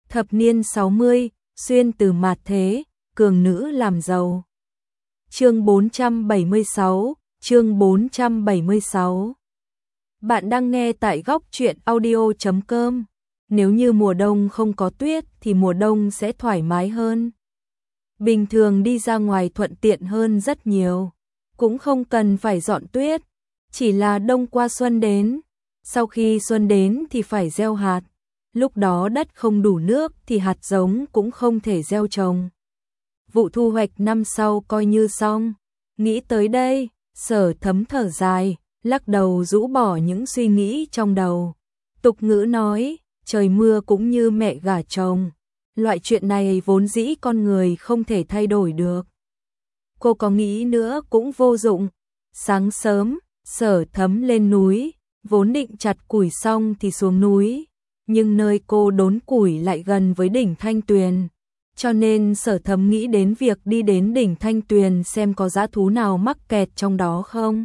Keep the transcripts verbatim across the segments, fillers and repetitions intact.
Thập niên sáu mươi, xuyên từ mạt thế, cường nữ làm giàu. Chương bốn trăm bảy mươi sáu, chương bốn trăm bảy mươi sáu. Bạn đang nghe tại góc truyện audio chấm com. Nếu như mùa đông không có tuyết thì mùa đông sẽ thoải mái hơn. Bình thường đi ra ngoài thuận tiện hơn rất nhiều, cũng không cần phải dọn tuyết, chỉ là đông qua xuân đến. Sau khi xuân đến thì phải gieo hạt, lúc đó đất không đủ nước thì hạt giống cũng không thể gieo trồng. Vụ thu hoạch năm sau coi như xong. Nghĩ tới đây, Sở Thấm thở dài, lắc đầu rũ bỏ những suy nghĩ trong đầu. Tục ngữ nói, trời mưa cũng như mẹ gả chồng. Loại chuyện này vốn dĩ con người không thể thay đổi được. Cô có nghĩ nữa cũng vô dụng. Sáng sớm, Sở Thấm lên núi, vốn định chặt củi xong thì xuống núi. Nhưng nơi cô đốn củi lại gần với đỉnh Thanh Tuyền. Cho nên Sở Thấm nghĩ đến việc đi đến đỉnh Thanh Tuyền xem có dã thú nào mắc kẹt trong đó không.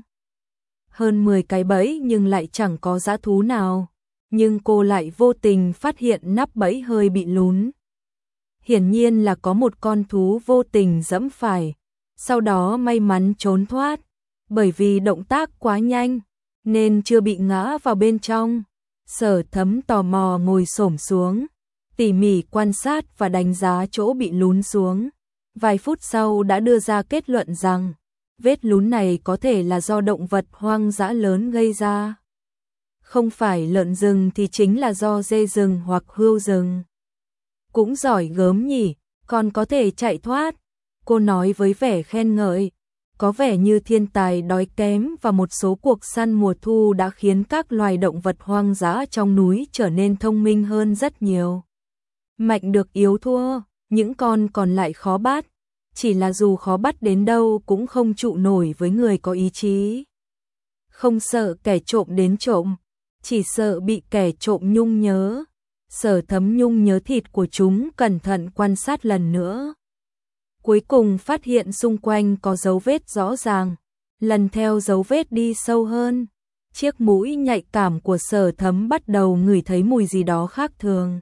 Hơn mười cái bẫy nhưng lại chẳng có dã thú nào. Nhưng cô lại vô tình phát hiện nắp bẫy hơi bị lún. Hiển nhiên là có một con thú vô tình giẫm phải, sau đó may mắn trốn thoát. Bởi vì động tác quá nhanh, nên chưa bị ngã vào bên trong. Sở Thấm tò mò ngồi xổm xuống, tỉ mỉ quan sát và đánh giá chỗ bị lún xuống. Vài phút sau đã đưa ra kết luận rằng, vết lún này có thể là do động vật hoang dã lớn gây ra. Không phải lợn rừng thì chính là do dê rừng hoặc hươu rừng. Cũng giỏi gớm nhỉ, còn có thể chạy thoát. Cô nói với vẻ khen ngợi. Có vẻ như thiên tài đói kém và một số cuộc săn mùa thu đã khiến các loài động vật hoang dã trong núi trở nên thông minh hơn rất nhiều. Mạnh được yếu thua, những con còn lại khó bắt. Chỉ là dù khó bắt đến đâu cũng không trụ nổi với người có ý chí. Không sợ kẻ trộm đến trộm, chỉ sợ bị kẻ trộm nhung nhớ. Sở Thấm nhung nhớ thịt của chúng, cẩn thận quan sát lần nữa. Cuối cùng phát hiện xung quanh có dấu vết rõ ràng, lần theo dấu vết đi sâu hơn. Chiếc mũi nhạy cảm của Sở Thấm bắt đầu ngửi thấy mùi gì đó khác thường.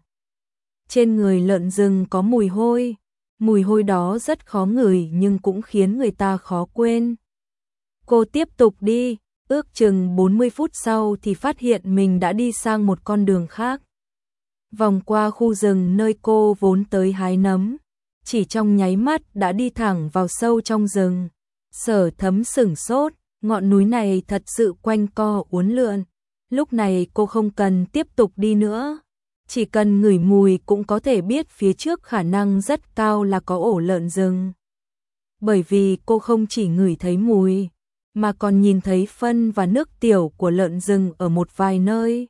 Trên người lợn rừng có mùi hôi, mùi hôi đó rất khó ngửi nhưng cũng khiến người ta khó quên. Cô tiếp tục đi, ước chừng bốn mươi phút sau thì phát hiện mình đã đi sang một con đường khác. Vòng qua khu rừng nơi cô vốn tới hái nấm. Chỉ trong nháy mắt đã đi thẳng vào sâu trong rừng. Sở Thấm sửng sốt, ngọn núi này thật sự quanh co uốn lượn. Lúc này cô không cần tiếp tục đi nữa. Chỉ cần ngửi mùi cũng có thể biết phía trước khả năng rất cao là có ổ lợn rừng. Bởi vì cô không chỉ ngửi thấy mùi, mà còn nhìn thấy phân và nước tiểu của lợn rừng ở một vài nơi.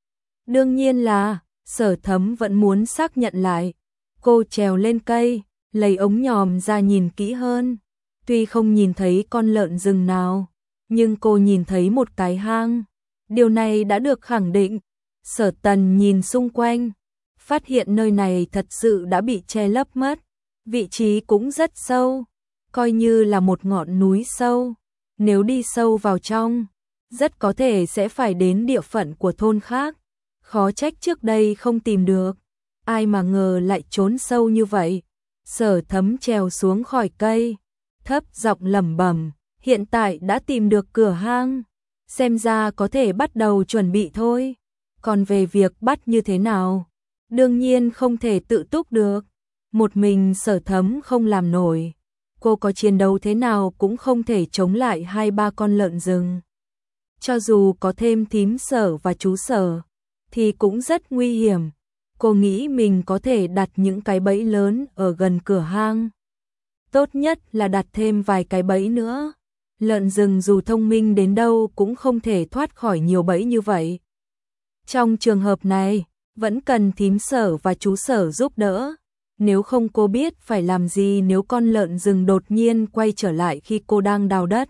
Đương nhiên là, Sở Thấm vẫn muốn xác nhận lại. Cô trèo lên cây, lấy ống nhòm ra nhìn kỹ hơn. Tuy không nhìn thấy con lợn rừng nào, nhưng cô nhìn thấy một cái hang. Điều này đã được khẳng định. Sở Tần nhìn xung quanh, phát hiện nơi này thật sự đã bị che lấp mất. Vị trí cũng rất sâu, coi như là một ngọn núi sâu. Nếu đi sâu vào trong, rất có thể sẽ phải đến địa phận của thôn khác. Khó trách trước đây không tìm được. Ai mà ngờ lại trốn sâu như vậy. Sở Thấm trèo xuống khỏi cây, thấp giọng lẩm bẩm, hiện tại đã tìm được cửa hang, xem ra có thể bắt đầu chuẩn bị thôi. Còn về việc bắt như thế nào, đương nhiên không thể tự túc được. Một mình Sở Thấm không làm nổi. Cô có chiến đấu thế nào cũng không thể chống lại hai ba con lợn rừng. Cho dù có thêm thím Sở và chú Sở, thì cũng rất nguy hiểm. Cô nghĩ mình có thể đặt những cái bẫy lớn ở gần cửa hang. Tốt nhất là đặt thêm vài cái bẫy nữa. Lợn rừng dù thông minh đến đâu cũng không thể thoát khỏi nhiều bẫy như vậy. Trong trường hợp này, vẫn cần thím Sở và chú Sở giúp đỡ. Nếu không cô biết phải làm gì nếu con lợn rừng đột nhiên quay trở lại khi cô đang đào đất.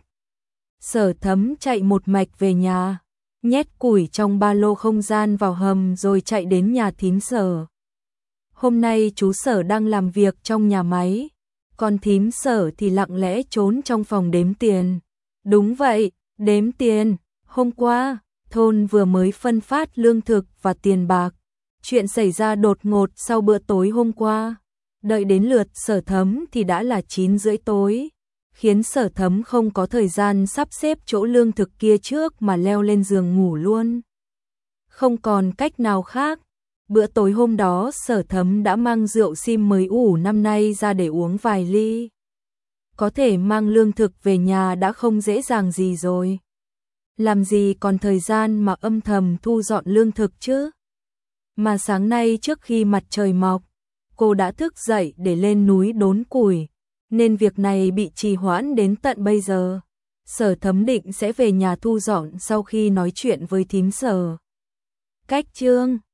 Sở Thấm chạy một mạch về nhà, nhét củi trong ba lô không gian vào hầm rồi chạy đến nhà thím Sở. Hôm nay chú Sở đang làm việc trong nhà máy, còn thím Sở thì lặng lẽ trốn trong phòng đếm tiền. Đúng vậy, đếm tiền. Hôm qua, thôn vừa mới phân phát lương thực và tiền bạc, Chuyện xảy ra đột ngột sau bữa tối hôm qua. Đợi đến lượt Sở Thấm thì đã là chín rưỡi tối, khiến Sở Thấm không có thời gian sắp xếp chỗ lương thực kia trước mà leo lên giường ngủ luôn. Không còn cách nào khác, bữa tối hôm đó Sở Thấm đã mang rượu sim mới ủ năm nay ra để uống vài ly. Có thể mang lương thực về nhà đã không dễ dàng gì rồi. Làm gì còn thời gian mà âm thầm thu dọn lương thực chứ? Mà sáng nay trước khi mặt trời mọc, cô đã thức dậy để lên núi đốn củi, nên việc này bị trì hoãn đến tận bây giờ. Sở Thấm định sẽ về nhà thu dọn sau khi nói chuyện với thím Sở. Cách Trương